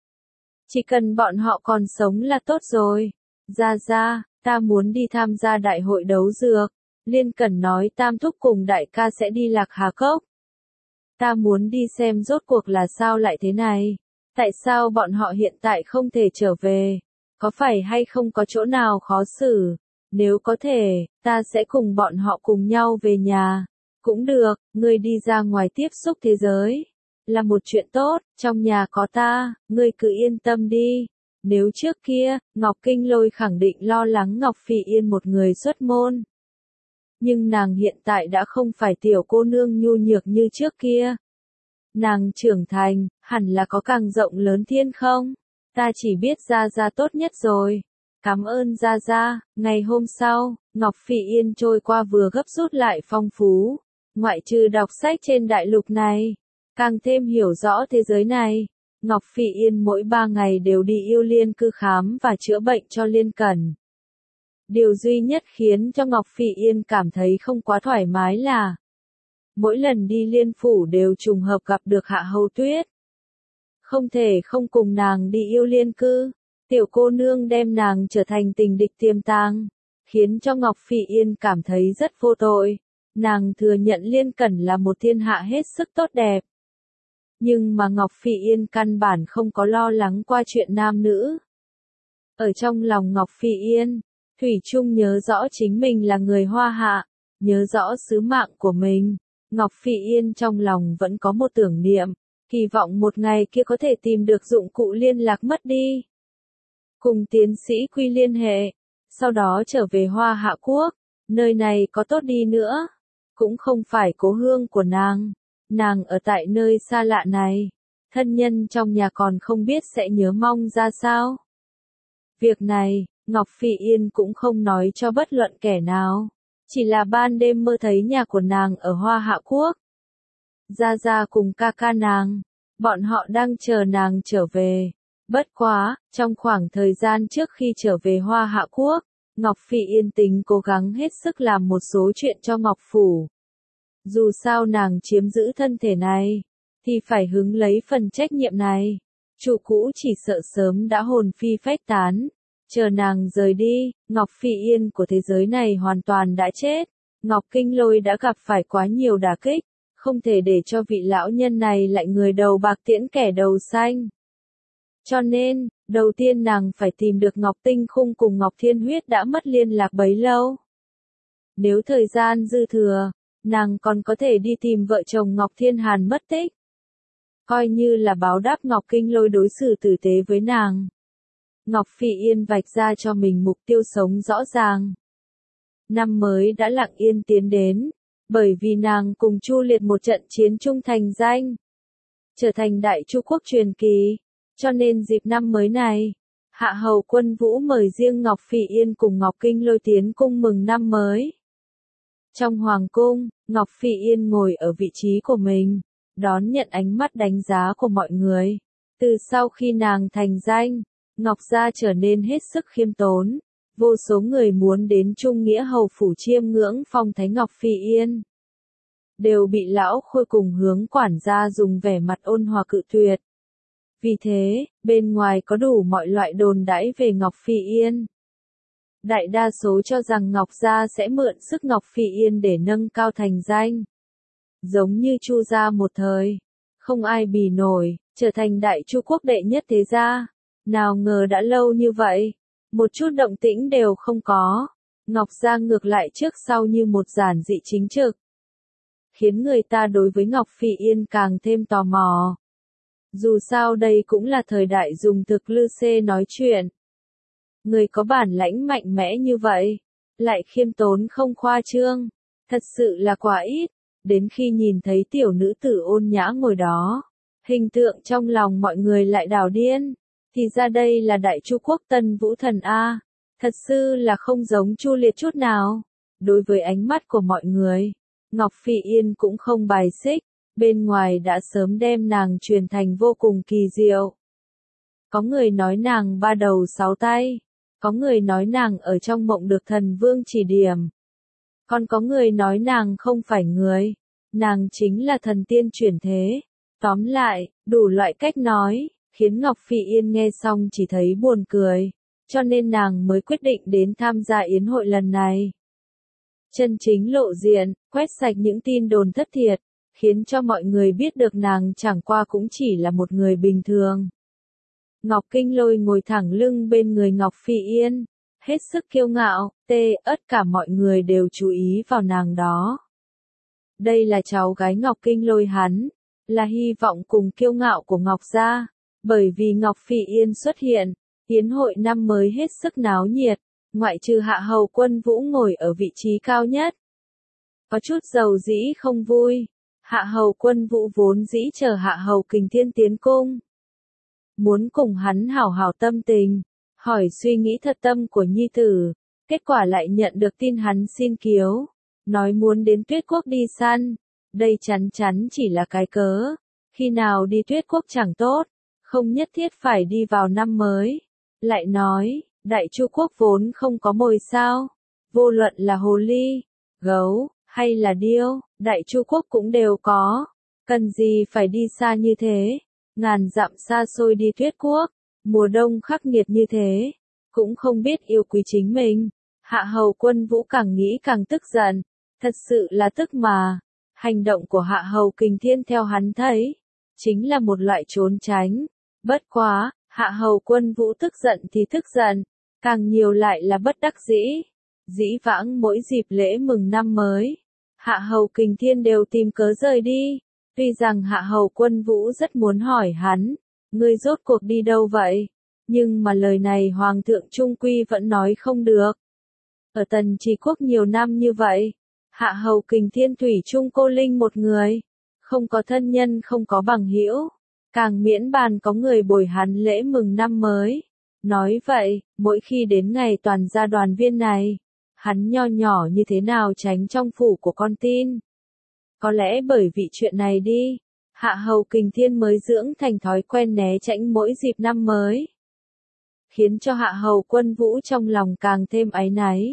Chỉ cần bọn họ còn sống là tốt rồi. Ra ra, ta muốn đi tham gia đại hội đấu dược. Liên Cẩn nói Tam thúc cùng đại ca sẽ đi Lạc Hà Cốc. Ta muốn đi xem rốt cuộc là sao lại thế này. Tại sao bọn họ hiện tại không thể trở về? Có phải hay không có chỗ nào khó xử? Nếu có thể, ta sẽ cùng bọn họ cùng nhau về nhà. Cũng được, ngươi đi ra ngoài tiếp xúc thế giới. Là một chuyện tốt, trong nhà có ta, ngươi cứ yên tâm đi. Nếu trước kia, Ngọc Kinh Lôi khẳng định lo lắng Ngọc Phi Yên một người xuất môn. Nhưng nàng hiện tại đã không phải tiểu cô nương nhu nhược như trước kia. Nàng trưởng thành, hẳn là có càng rộng lớn thiên không? Ta chỉ biết Gia Gia tốt nhất rồi. Cảm ơn Gia Gia. Ngày hôm sau, Ngọc Phỉ Yên trôi qua vừa gấp rút lại phong phú. Ngoại trừ đọc sách trên đại lục này, càng thêm hiểu rõ thế giới này. Ngọc Phỉ Yên mỗi ba ngày đều đi yêu liên cư khám và chữa bệnh cho Liên Cẩn. Điều duy nhất khiến cho Ngọc Phỉ Yên cảm thấy không quá thoải mái là mỗi lần đi liên phủ đều trùng hợp gặp được Hạ Hầu Tuyết. Không thể không cùng nàng đi yêu liên cư, tiểu cô nương đem nàng trở thành tình địch tiềm tàng, khiến cho Ngọc Phỉ Yên cảm thấy rất vô tội. Nàng thừa nhận Liên Cẩn là một thiên hạ hết sức tốt đẹp. Nhưng mà Ngọc Phỉ Yên căn bản không có lo lắng qua chuyện nam nữ. Ở trong lòng Ngọc Phỉ Yên, thủy chung nhớ rõ chính mình là người Hoa Hạ, nhớ rõ sứ mạng của mình. Ngọc Phỉ Yên trong lòng vẫn có một tưởng niệm, kỳ vọng một ngày kia có thể tìm được dụng cụ liên lạc mất đi. Cùng tiến sĩ Quy liên hệ, sau đó trở về Hoa Hạ Quốc, nơi này có tốt đi nữa, cũng không phải cố hương của nàng. Nàng ở tại nơi xa lạ này, thân nhân trong nhà còn không biết sẽ nhớ mong ra sao. Việc này, Ngọc Phỉ Yên cũng không nói cho bất luận kẻ nào, chỉ là ban đêm mơ thấy nhà của nàng ở Hoa Hạ Quốc. Gia Gia cùng ca ca nàng, bọn họ đang chờ nàng trở về. Bất quá, trong khoảng thời gian trước khi trở về Hoa Hạ Quốc, Ngọc Phỉ Yên tính cố gắng hết sức làm một số chuyện cho Ngọc Phủ. Dù sao nàng chiếm giữ thân thể này, thì phải hứng lấy phần trách nhiệm này. Chủ cũ chỉ sợ sớm đã hồn phi phách tán. Chờ nàng rời đi, Ngọc Phỉ Yên của thế giới này hoàn toàn đã chết. Ngọc Kinh Lôi đã gặp phải quá nhiều đả kích, không thể để cho vị lão nhân này lại người đầu bạc tiễn kẻ đầu xanh. Cho nên, đầu tiên nàng phải tìm được Ngọc Tinh Khung cùng Ngọc Thiên Huyết đã mất liên lạc bấy lâu. Nếu thời gian dư thừa, nàng còn có thể đi tìm vợ chồng Ngọc Thiên Hàn mất tích. Coi như là báo đáp Ngọc Kinh Lôi đối xử tử tế với nàng. Ngọc Phỉ Yên vạch ra cho mình mục tiêu sống rõ ràng. Năm mới đã lặng yên tiến đến, bởi vì nàng cùng Chu Liệt một trận chiến trung thành danh, trở thành đại Chu quốc truyền kỳ, cho nên dịp năm mới này, Hạ Hầu Quân Vũ mời riêng Ngọc Phỉ Yên cùng Ngọc Kinh Lôi tiến cung mừng năm mới. Trong hoàng cung, Ngọc Phỉ Yên ngồi ở vị trí của mình, đón nhận ánh mắt đánh giá của mọi người. Từ sau khi nàng thành danh, Ngọc gia trở nên hết sức khiêm tốn, vô số người muốn đến Trung Nghĩa Hầu phủ chiêm ngưỡng phong thái Ngọc Phỉ Yên, đều bị lão Khôi cùng Hướng quản gia dùng vẻ mặt ôn hòa cự tuyệt. Vì thế, bên ngoài có đủ mọi loại đồn đãi về Ngọc Phỉ Yên. Đại đa số cho rằng Ngọc gia sẽ mượn sức Ngọc Phỉ Yên để nâng cao thành danh. Giống như Chu gia một thời, không ai bì nổi, trở thành đại Chu quốc đệ nhất thế gia. Nào ngờ đã lâu như vậy, một chút động tĩnh đều không có. Ngọc gia ngược lại trước sau như một giản dị chính trực, khiến người ta đối với Ngọc Phỉ Yên càng thêm tò mò. Dù sao đây cũng là thời đại dùng thực lư xê nói chuyện. Người có bản lãnh mạnh mẽ như vậy, lại khiêm tốn không khoa trương, thật sự là quá ít. Đến khi nhìn thấy tiểu nữ tử ôn nhã ngồi đó, hình tượng trong lòng mọi người lại đảo điên. Thì ra đây là đại Chu quốc Tân Vũ Thần A, thật sự là không giống Chu Liệt chút nào. Đối với ánh mắt của mọi người, Ngọc Phỉ Yên cũng không bài xích, bên ngoài đã sớm đem nàng truyền thành vô cùng kỳ diệu. Có người nói nàng ba đầu sáu tay, có người nói nàng ở trong mộng được thần vương chỉ điểm, còn có người nói nàng không phải người, nàng chính là thần tiên chuyển thế. Tóm lại, đủ loại cách nói, khiến Ngọc Phỉ Yên nghe xong chỉ thấy buồn cười, cho nên nàng mới quyết định đến tham gia yến hội lần này. Chân chính lộ diện, quét sạch những tin đồn thất thiệt, khiến cho mọi người biết được nàng chẳng qua cũng chỉ là một người bình thường. Ngọc Kinh Lôi ngồi thẳng lưng bên người Ngọc Phỉ Yên, hết sức kiêu ngạo, tê, tất cả mọi người đều chú ý vào nàng đó. Đây là cháu gái Ngọc Kinh Lôi hắn, là hy vọng cùng kiêu ngạo của Ngọc gia. Bởi vì Ngọc Phỉ Yên xuất hiện, yến hội năm mới hết sức náo nhiệt, ngoại trừ Hạ Hầu Quân Vũ ngồi ở vị trí cao nhất. Có chút dầu dĩ không vui. Hạ hầu Quân Vũ vốn dĩ chờ Hạ hầu Kình Thiên tiến cung. Muốn cùng hắn hảo hảo tâm tình, hỏi suy nghĩ thật tâm của nhi tử, kết quả lại nhận được tin hắn xin kiếu, nói muốn đến Tuyết Quốc đi săn, đây chắn chắn chỉ là cái cớ, khi nào đi Tuyết Quốc chẳng tốt, không nhất thiết phải đi vào năm mới, lại nói, Đại Chu Quốc vốn không có mồi sao, vô luận là hồ ly, gấu, hay là điêu, Đại Chu Quốc cũng đều có, cần gì phải đi xa như thế. Ngàn dặm xa xôi đi Tuyết Quốc, mùa đông khắc nghiệt như thế, cũng không biết yêu quý chính mình. Hạ hầu Quân Vũ càng nghĩ càng tức giận, thật sự là tức mà. Hành động của Hạ hầu Kình Thiên theo hắn thấy, chính là một loại trốn tránh. Bất quá, Hạ hầu Quân Vũ tức giận thì tức giận, càng nhiều lại là bất đắc dĩ. Dĩ vãng mỗi dịp lễ mừng năm mới, Hạ hầu Kình Thiên đều tìm cớ rời đi. Tuy rằng Hạ hầu Quân Vũ rất muốn hỏi hắn, ngươi rốt cuộc đi đâu vậy? Nhưng mà lời này Hoàng thượng Trung Quy vẫn nói không được. Ở Tần Trì Quốc nhiều năm như vậy, Hạ hầu Kình Thiên thủy chung cô linh một người, không có thân nhân không có bằng hữu, càng miễn bàn có người bồi hắn lễ mừng năm mới. Nói vậy, mỗi khi đến ngày toàn gia đoàn viên này, hắn nho nhỏ như thế nào tránh trong phủ của con tin. Có lẽ bởi vì chuyện này đi, Hạ hầu Kình Thiên mới dưỡng thành thói quen né tránh mỗi dịp năm mới. Khiến cho Hạ hầu Quân Vũ trong lòng càng thêm áy náy.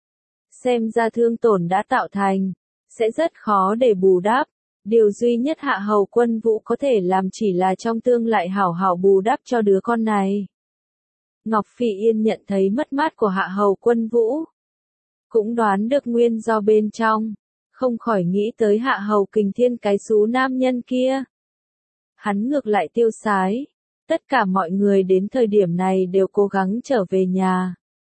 Xem ra thương tổn đã tạo thành, sẽ rất khó để bù đắp. Điều duy nhất Hạ hầu Quân Vũ có thể làm chỉ là trong tương lại hảo hảo bù đắp cho đứa con này. Ngọc Phỉ Yên nhận thấy mất mát của Hạ hầu Quân Vũ. Cũng đoán được nguyên do bên trong. Không khỏi nghĩ tới Hạ hầu Kình Thiên cái xú nam nhân kia. Hắn ngược lại tiêu sái. Tất cả mọi người đến thời điểm này đều cố gắng trở về nhà.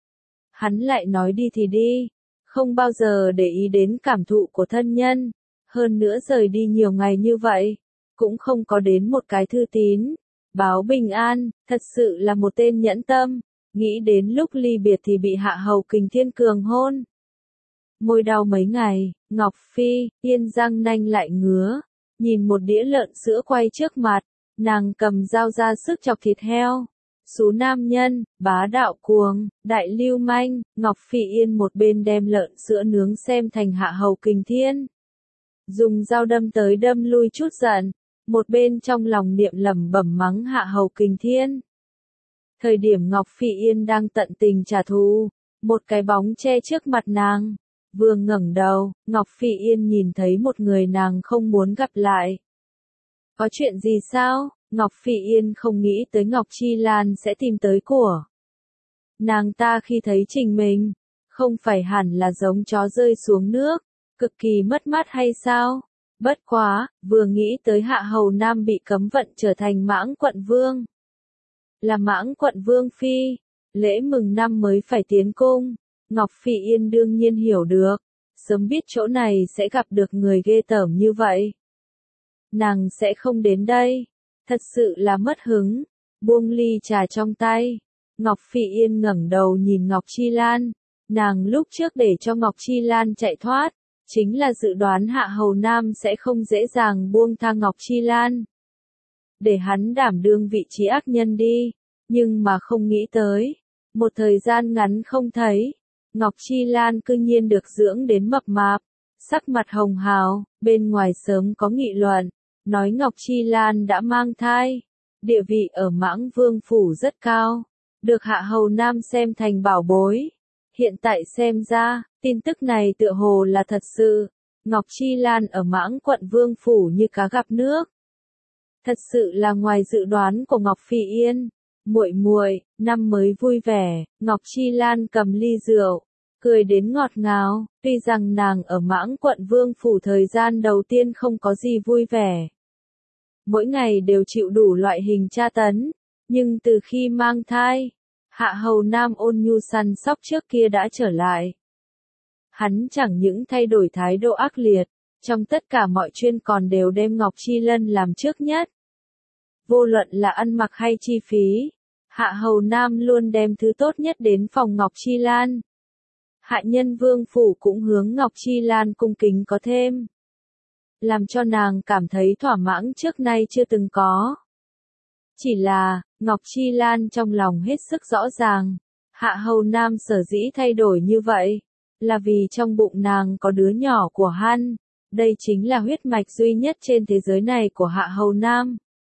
Hắn lại nói đi thì đi. Không bao giờ để ý đến cảm thụ của thân nhân. Hơn nữa rời đi nhiều ngày như vậy. Cũng không có đến một cái thư tín. Báo bình an, thật sự là một tên nhẫn tâm. Nghĩ đến lúc ly biệt thì bị Hạ hầu Kình Thiên cường hôn. Môi đau mấy ngày, Ngọc Phi, Yên răng nanh lại ngứa, nhìn một đĩa lợn sữa quay trước mặt, nàng cầm dao ra sức chọc thịt heo. Xú nam nhân, bá đạo cuồng, đại lưu manh, Ngọc Phi Yên một bên đem lợn sữa nướng xem thành Hạ hầu Kình Thiên. Dùng dao đâm tới đâm lui chút giận, một bên trong lòng niệm lẩm bẩm mắng Hạ hầu Kình Thiên. Thời điểm Ngọc Phi Yên đang tận tình trả thù, một cái bóng che trước mặt nàng. Vừa ngẩng đầu, Ngọc Phi Yên nhìn thấy một người nàng không muốn gặp lại. Có chuyện gì sao? Ngọc Phi Yên không nghĩ tới Ngọc Chi Lan sẽ tìm tới của. Nàng ta khi thấy Trình mình, không phải hẳn là giống chó rơi xuống nước, cực kỳ mất mát hay sao? Bất quá, vừa nghĩ tới Hạ hầu Nam bị cấm vận trở thành Mãng Quận Vương. Là Mãng Quận Vương Phi, lễ mừng năm mới phải tiến cung. Ngọc Phi Yên đương nhiên hiểu được, sớm biết chỗ này sẽ gặp được người ghê tởm như vậy. Nàng sẽ không đến đây, thật sự là mất hứng, buông ly trà trong tay. Ngọc Phi Yên ngẩng đầu nhìn Ngọc Chi Lan, nàng lúc trước để cho Ngọc Chi Lan chạy thoát, chính là dự đoán Hạ hầu Nam sẽ không dễ dàng buông tha Ngọc Chi Lan. Để hắn đảm đương vị trí ác nhân đi, nhưng mà không nghĩ tới, một thời gian ngắn không thấy. Ngọc Chi Lan cư nhiên được dưỡng đến mập mạp, sắc mặt hồng hào, bên ngoài sớm có nghị luận, nói Ngọc Chi Lan đã mang thai, địa vị ở Mãng Vương phủ rất cao, được Hạ hầu Nam xem thành bảo bối. Hiện tại xem ra, tin tức này tựa hồ là thật sự, Ngọc Chi Lan ở Mãng Quận Vương phủ như cá gặp nước. Thật sự là ngoài dự đoán của Ngọc Phi Yên. Muội muội, năm mới vui vẻ, Ngọc Chi Lan cầm ly rượu, cười đến ngọt ngào, tuy rằng nàng ở Mãng Quận Vương phủ thời gian đầu tiên không có gì vui vẻ. Mỗi ngày đều chịu đủ loại hình tra tấn, nhưng từ khi mang thai, Hạ hầu Nam ôn nhu săn sóc trước kia đã trở lại. Hắn chẳng những thay đổi thái độ ác liệt, trong tất cả mọi chuyện còn đều đem Ngọc Chi Lân làm trước nhất. Vô luận là ăn mặc hay chi phí, Hạ hầu Nam luôn đem thứ tốt nhất đến phòng Ngọc Chi Lan. Hạ nhân vương phủ cũng hướng Ngọc Chi Lan cung kính có thêm. Làm cho nàng cảm thấy thỏa mãn trước nay chưa từng có. Chỉ là, Ngọc Chi Lan trong lòng hết sức rõ ràng, Hạ Hầu Nam sở dĩ thay đổi như vậy, là vì trong bụng nàng có đứa nhỏ của hắn, đây chính là huyết mạch duy nhất trên thế giới này của Hạ Hầu Nam.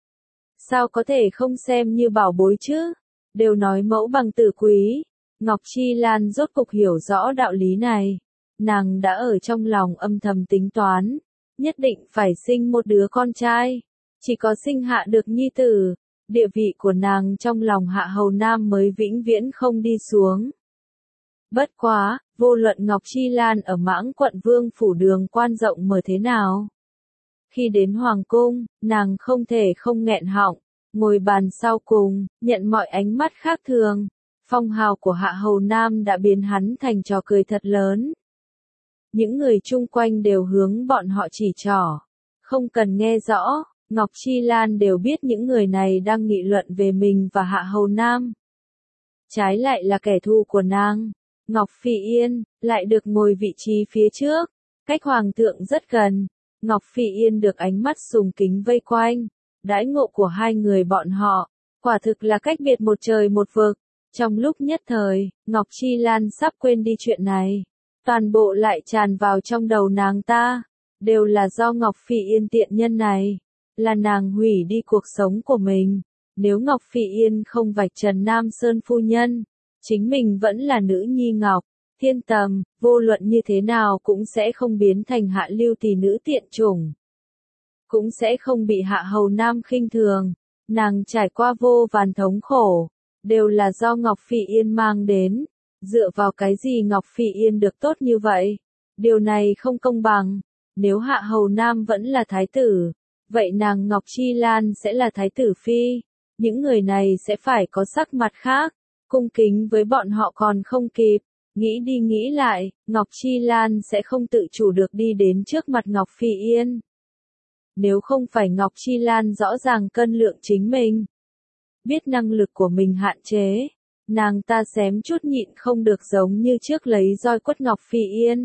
Sao có thể không xem như bảo bối chứ? Đều nói mẫu bằng tử quý, Ngọc Chi Lan rốt cục hiểu rõ đạo lý này, nàng đã ở trong lòng âm thầm tính toán, nhất định phải sinh một đứa con trai, chỉ có sinh hạ được nhi tử, địa vị của nàng trong lòng Hạ Hầu Nam mới vĩnh viễn không đi xuống. Bất quá, vô luận Ngọc Chi Lan ở Mãng quận Vương phủ đường quan rộng mở thế nào. Khi đến Hoàng cung, nàng không thể không nghẹn họng, ngồi bàn sau cùng, nhận mọi ánh mắt khác thường. Phong hào của Hạ Hầu Nam đã biến hắn thành trò cười thật lớn. Những người chung quanh đều hướng bọn họ chỉ trỏ. Không cần nghe rõ, Ngọc Chi Lan đều biết những người này đang nghị luận về mình và Hạ Hầu Nam. Trái lại là kẻ thù của nàng. Ngọc Phi Yên, lại được ngồi vị trí phía trước, cách Hoàng thượng rất gần. Ngọc Phi Yên được ánh mắt sùng kính vây quanh. Đãi ngộ của hai người bọn họ, quả thực là cách biệt một trời một vực. Trong lúc nhất thời, Ngọc Chi Lan sắp quên đi chuyện này. Toàn bộ lại tràn vào trong đầu nàng ta. Đều là do Ngọc Phi Yên tiện nhân này. Là nàng hủy đi cuộc sống của mình. Nếu Ngọc Phi Yên không vạch trần Nam Sơn phu nhân, chính mình vẫn là nữ nhi Ngọc Thiên Tầm, vô luận như thế nào cũng sẽ không biến thành hạ lưu tỷ nữ tiện chủng. Cũng sẽ không bị Hạ Hầu Nam khinh thường. Nàng trải qua vô vàn thống khổ, đều là do Ngọc Phi Yên mang đến. Dựa vào cái gì Ngọc Phi Yên được tốt như vậy? Điều này không công bằng. Nếu Hạ Hầu Nam vẫn là thái tử, vậy nàng Ngọc Chi Lan sẽ là thái tử phi. Những người này sẽ phải có sắc mặt khác. Cung kính với bọn họ còn không kịp. Nghĩ đi nghĩ lại, Ngọc Chi Lan sẽ không tự chủ được đi đến trước mặt Ngọc Phi Yên. Nếu không phải Ngọc Chi Lan rõ ràng cân lượng chính mình, biết năng lực của mình hạn chế, nàng ta xém chút nhịn không được giống như trước lấy roi quất Ngọc Phi Yên.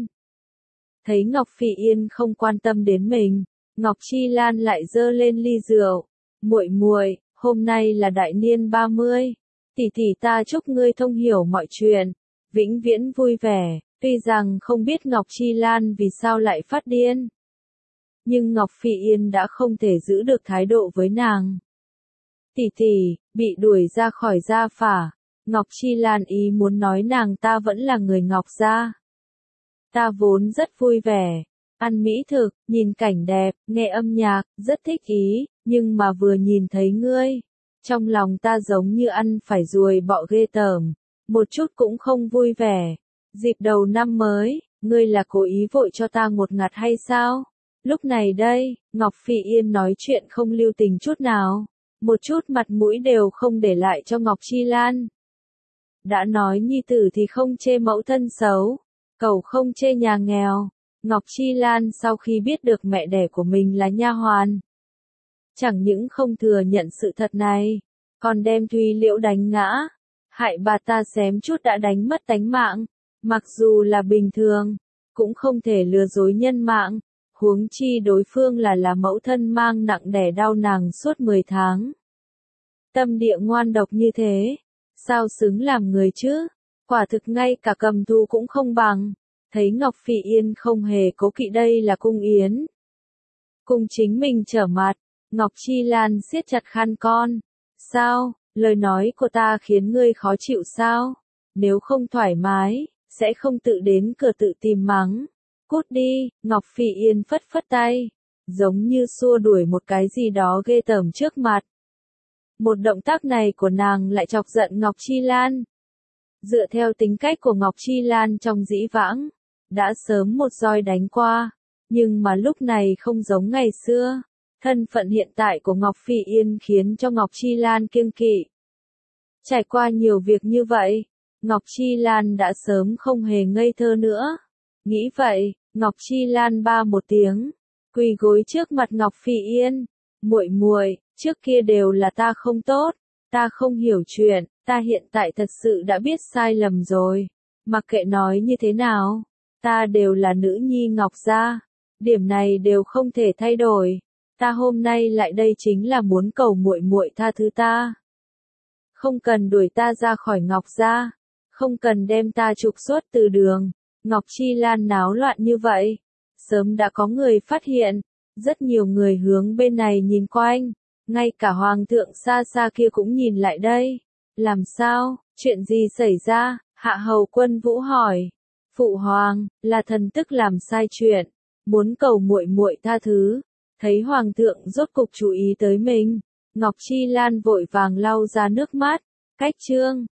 Thấy Ngọc Phi Yên không quan tâm đến mình, Ngọc Chi Lan lại giơ lên ly rượu. Muội muội, hôm nay là đại niên ba mươi, tỷ tỷ ta chúc ngươi thông hiểu mọi chuyện, vĩnh viễn vui vẻ. Tuy rằng không biết Ngọc Chi Lan vì sao lại phát điên, nhưng Ngọc Phi Yên đã không thể giữ được thái độ với nàng. Tỷ tỷ, bị đuổi ra khỏi gia phả, Ngọc Chi Lan ý muốn nói nàng ta vẫn là người Ngọc gia. Ta vốn rất vui vẻ, ăn mỹ thực, nhìn cảnh đẹp, nghe âm nhạc, rất thích ý, nhưng mà vừa nhìn thấy ngươi, trong lòng ta giống như ăn phải ruồi bọ ghê tởm, một chút cũng không vui vẻ. Dịp đầu năm mới, ngươi là cố ý vội cho ta một ngạt hay sao? Lúc này đây, Ngọc Phi Yên nói chuyện không lưu tình chút nào, một chút mặt mũi đều không để lại cho Ngọc Chi Lan. Đã nói nhi tử thì không chê mẫu thân xấu, cẩu không chê nhà nghèo. Ngọc Chi Lan sau khi biết được mẹ đẻ của mình là nha hoàn, chẳng những không thừa nhận sự thật này, còn đem Thúy Liễu đánh ngã, hại bà ta xém chút đã đánh mất tánh mạng. Mặc dù là bình thường, cũng không thể lừa dối nhân mạng. Huống chi đối phương là là mẫu thân mang nặng đẻ đau nàng suốt mười tháng. Tâm địa ngoan độc như thế, sao xứng làm người chứ? Quả thực ngay cả cầm thú cũng không bằng. Thấy Ngọc Phi Yên không hề cố kỵ đây là cung yến. Cùng chính mình trở mặt, Ngọc Chi Lan siết chặt khăn con. Sao, lời nói của ta khiến ngươi khó chịu sao? Nếu không thoải mái, sẽ không tự đến cửa tự tìm mắng. Cút đi, Ngọc Phi Yên phất phất tay, giống như xua đuổi một cái gì đó ghê tởm trước mặt. Một động tác này của nàng lại chọc giận Ngọc Chi Lan. Dựa theo tính cách của Ngọc Chi Lan trong dĩ vãng, đã sớm một roi đánh qua, nhưng mà lúc này không giống ngày xưa. Thân phận hiện tại của Ngọc Phi Yên khiến cho Ngọc Chi Lan kiêng kỵ. Trải qua nhiều việc như vậy, Ngọc Chi Lan đã sớm không hề ngây thơ nữa. Nghĩ vậy, Ngọc Chi Lan ba một tiếng, quỳ gối trước mặt Ngọc Phi Yên. Muội muội, trước kia đều là ta không tốt, ta không hiểu chuyện, ta hiện tại thật sự đã biết sai lầm rồi. Mặc kệ nói như thế nào, ta đều là nữ nhi Ngọc gia, điểm này đều không thể thay đổi. Ta hôm nay lại đây chính là muốn cầu muội muội tha thứ ta. Không cần đuổi ta ra khỏi Ngọc gia, không cần đem ta trục xuất từ đường. Ngọc Chi Lan náo loạn như vậy, sớm đã có người phát hiện, rất nhiều người hướng bên này nhìn quanh, ngay cả hoàng thượng xa xa kia cũng nhìn lại đây. Làm sao, chuyện gì xảy ra? Hạ hầu Quân Vũ hỏi. Phụ hoàng, là thần tức làm sai chuyện, muốn cầu muội muội tha thứ. Thấy hoàng thượng rốt cục chú ý tới mình, Ngọc Chi Lan vội vàng lau ra nước mắt. Cách chương